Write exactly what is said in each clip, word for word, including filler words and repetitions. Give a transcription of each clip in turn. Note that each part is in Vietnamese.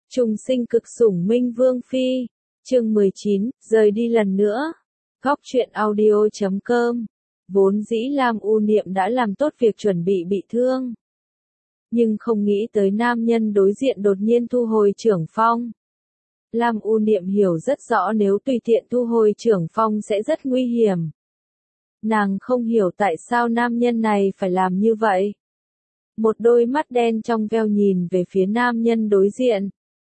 Trùng sinh cực sủng Minh Vương Phi. Chương mười chín, rời đi lần nữa. Góc truyện audio chấm com. Vốn dĩ Lam U Niệm đã làm tốt việc chuẩn bị bị thương. Nhưng không nghĩ tới nam nhân đối diện đột nhiên thu hồi trưởng phong. Lam U Niệm hiểu rất rõ nếu tùy tiện thu hồi trưởng phong sẽ rất nguy hiểm. Nàng không hiểu tại sao nam nhân này phải làm như vậy. Một đôi mắt đen trong veo nhìn về phía nam nhân đối diện.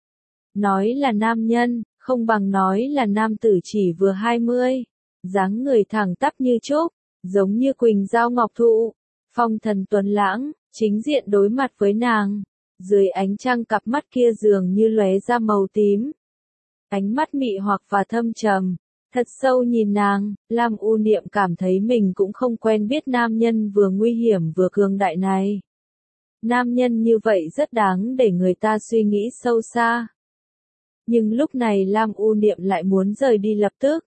Nói là nam nhân, không bằng nói là nam tử chỉ vừa hai mươi. Dáng người thẳng tắp như trúc, giống như quỳnh dao ngọc thụ. Phong thần tuấn lãng, chính diện đối mặt với nàng. Dưới ánh trăng cặp mắt kia dường như lóe ra màu tím. Ánh mắt mị hoặc và thâm trầm. Thật sâu nhìn nàng, Lam U Niệm cảm thấy mình cũng không quen biết nam nhân vừa nguy hiểm vừa cường đại này. Nam nhân như vậy rất đáng để người ta suy nghĩ sâu xa. Nhưng lúc này Lam U Niệm lại muốn rời đi lập tức.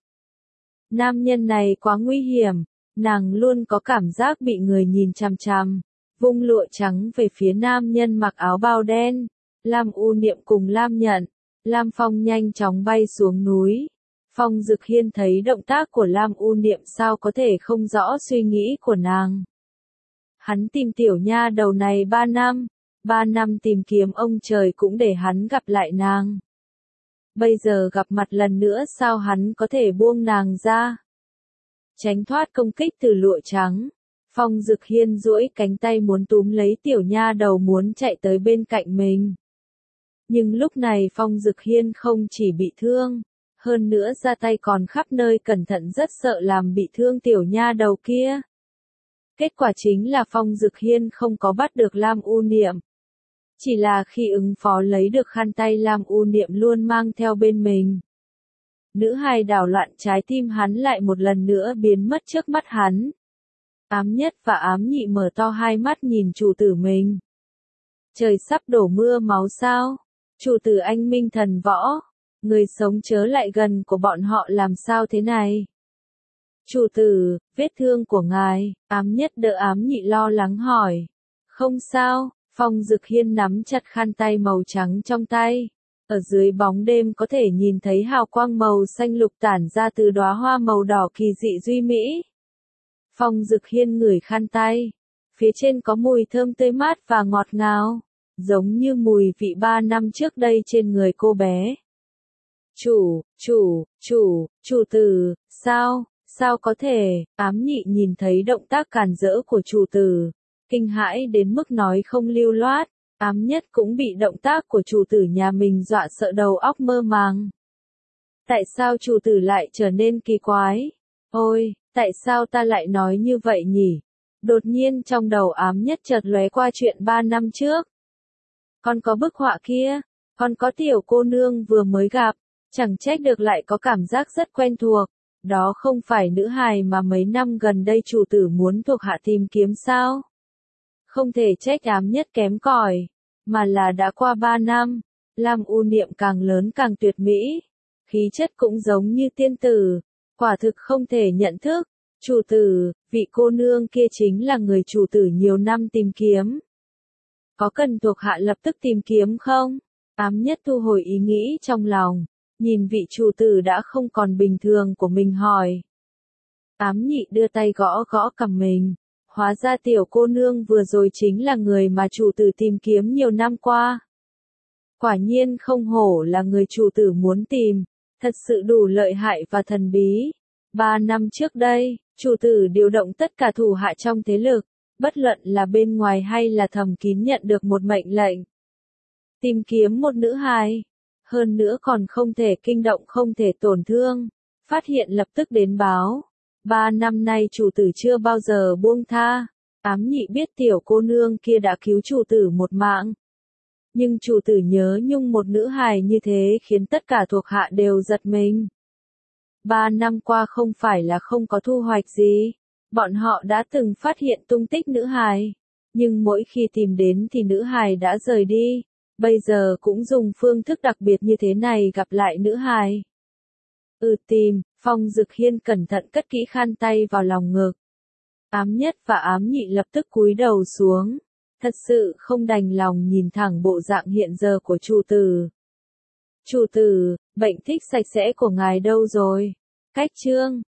Nam nhân này quá nguy hiểm, nàng luôn có cảm giác bị người nhìn chằm chằm. Vung lụa trắng về phía nam nhân mặc áo bao đen. Lam U Niệm cùng Lam Nhận, Lam Phong nhanh chóng bay xuống núi. Phong Dực Hiên thấy động tác của Lam U Niệm sao có thể không rõ suy nghĩ của nàng. Hắn tìm tiểu nha đầu này ba năm, ba năm tìm kiếm ông trời cũng để hắn gặp lại nàng. Bây giờ gặp mặt lần nữa sao hắn có thể buông nàng ra? Tránh thoát công kích từ lụa trắng, Phong Dực Hiên duỗi cánh tay muốn túm lấy tiểu nha đầu muốn chạy tới bên cạnh mình. Nhưng lúc này Phong Dực Hiên không chỉ bị thương, hơn nữa ra tay còn khắp nơi cẩn thận rất sợ làm bị thương tiểu nha đầu kia. Kết quả chính là Phong Dực Hiên không có bắt được Lam U Niệm. Chỉ là khi ứng phó lấy được khăn tay Lam U Niệm luôn mang theo bên mình. Nữ hài đảo loạn trái tim hắn lại một lần nữa biến mất trước mắt hắn. Ám Nhất và Ám Nhị mở to hai mắt nhìn chủ tử mình. Trời sắp đổ mưa máu sao? Chủ tử anh minh thần võ. Người sống chớ lại gần của bọn họ làm sao thế này? Chủ tử, vết thương của ngài, Ám Nhất đỡ Ám Nhị lo lắng hỏi. Không sao, Phong Dực Hiên nắm chặt khăn tay màu trắng trong tay. Ở dưới bóng đêm có thể nhìn thấy hào quang màu xanh lục tản ra từ đóa hoa màu đỏ kỳ dị duy mỹ. Phong Dực Hiên ngửi khăn tay. Phía trên có mùi thơm tươi mát và ngọt ngào. Giống như mùi vị ba năm trước đây trên người cô bé. Chủ, chủ, chủ, chủ tử, sao, sao có thể? Ám Nhị nhìn thấy động tác càn rỡ của chủ tử. Kinh hãi đến mức nói không lưu loát. Ám Nhất cũng bị động tác của chủ tử nhà mình dọa sợ đầu óc mơ màng. Tại sao chủ tử lại trở nên kỳ quái? Ôi, tại sao ta lại nói như vậy nhỉ? Đột nhiên trong đầu Ám Nhất chợt lóe qua chuyện ba năm trước. Con có bức họa kia, con có tiểu cô nương vừa mới gặp, chẳng trách được lại có cảm giác rất quen thuộc. Đó không phải nữ hài mà mấy năm gần đây chủ tử muốn thuộc hạ tìm kiếm sao? Không thể trách Ám Nhất kém cỏi, mà là đã qua ba năm, Lam U Niệm càng lớn càng tuyệt mỹ, khí chất cũng giống như tiên tử, quả thực không thể nhận thức. Chủ tử, vị cô nương kia chính là người chủ tử nhiều năm tìm kiếm. Có cần thuộc hạ lập tức tìm kiếm không? Ám Nhất thu hồi ý nghĩ trong lòng, nhìn vị chủ tử đã không còn bình thường của mình hỏi. Ám Nhị đưa tay gõ gõ cằm mình. Hóa ra tiểu cô nương vừa rồi chính là người mà chủ tử tìm kiếm nhiều năm qua. Quả nhiên không hổ là người chủ tử muốn tìm, thật sự đủ lợi hại và thần bí. Ba năm trước đây, chủ tử điều động tất cả thủ hạ trong thế lực, bất luận là bên ngoài hay là thầm kín nhận được một mệnh lệnh. Tìm kiếm một nữ hài, hơn nữa còn không thể kinh động không thể tổn thương, phát hiện lập tức đến báo. Ba năm nay chủ tử chưa bao giờ buông tha. Ám Nhị biết tiểu cô nương kia đã cứu chủ tử một mạng. Nhưng chủ tử nhớ nhung một nữ hài như thế khiến tất cả thuộc hạ đều giật mình. Ba năm qua không phải là không có thu hoạch gì. Bọn họ đã từng phát hiện tung tích nữ hài. Nhưng mỗi khi tìm đến thì nữ hài đã rời đi. Bây giờ cũng dùng phương thức đặc biệt như thế này gặp lại nữ hài. Ừ tìm, Phong Dực Hiên cẩn thận cất kỹ khăn tay vào lòng ngực. Ám Nhất và Ám Nhị lập tức cúi đầu xuống. Thật sự không đành lòng nhìn thẳng bộ dạng hiện giờ của chủ tử. Chủ tử, bệnh thích sạch sẽ của ngài đâu rồi? Cách chương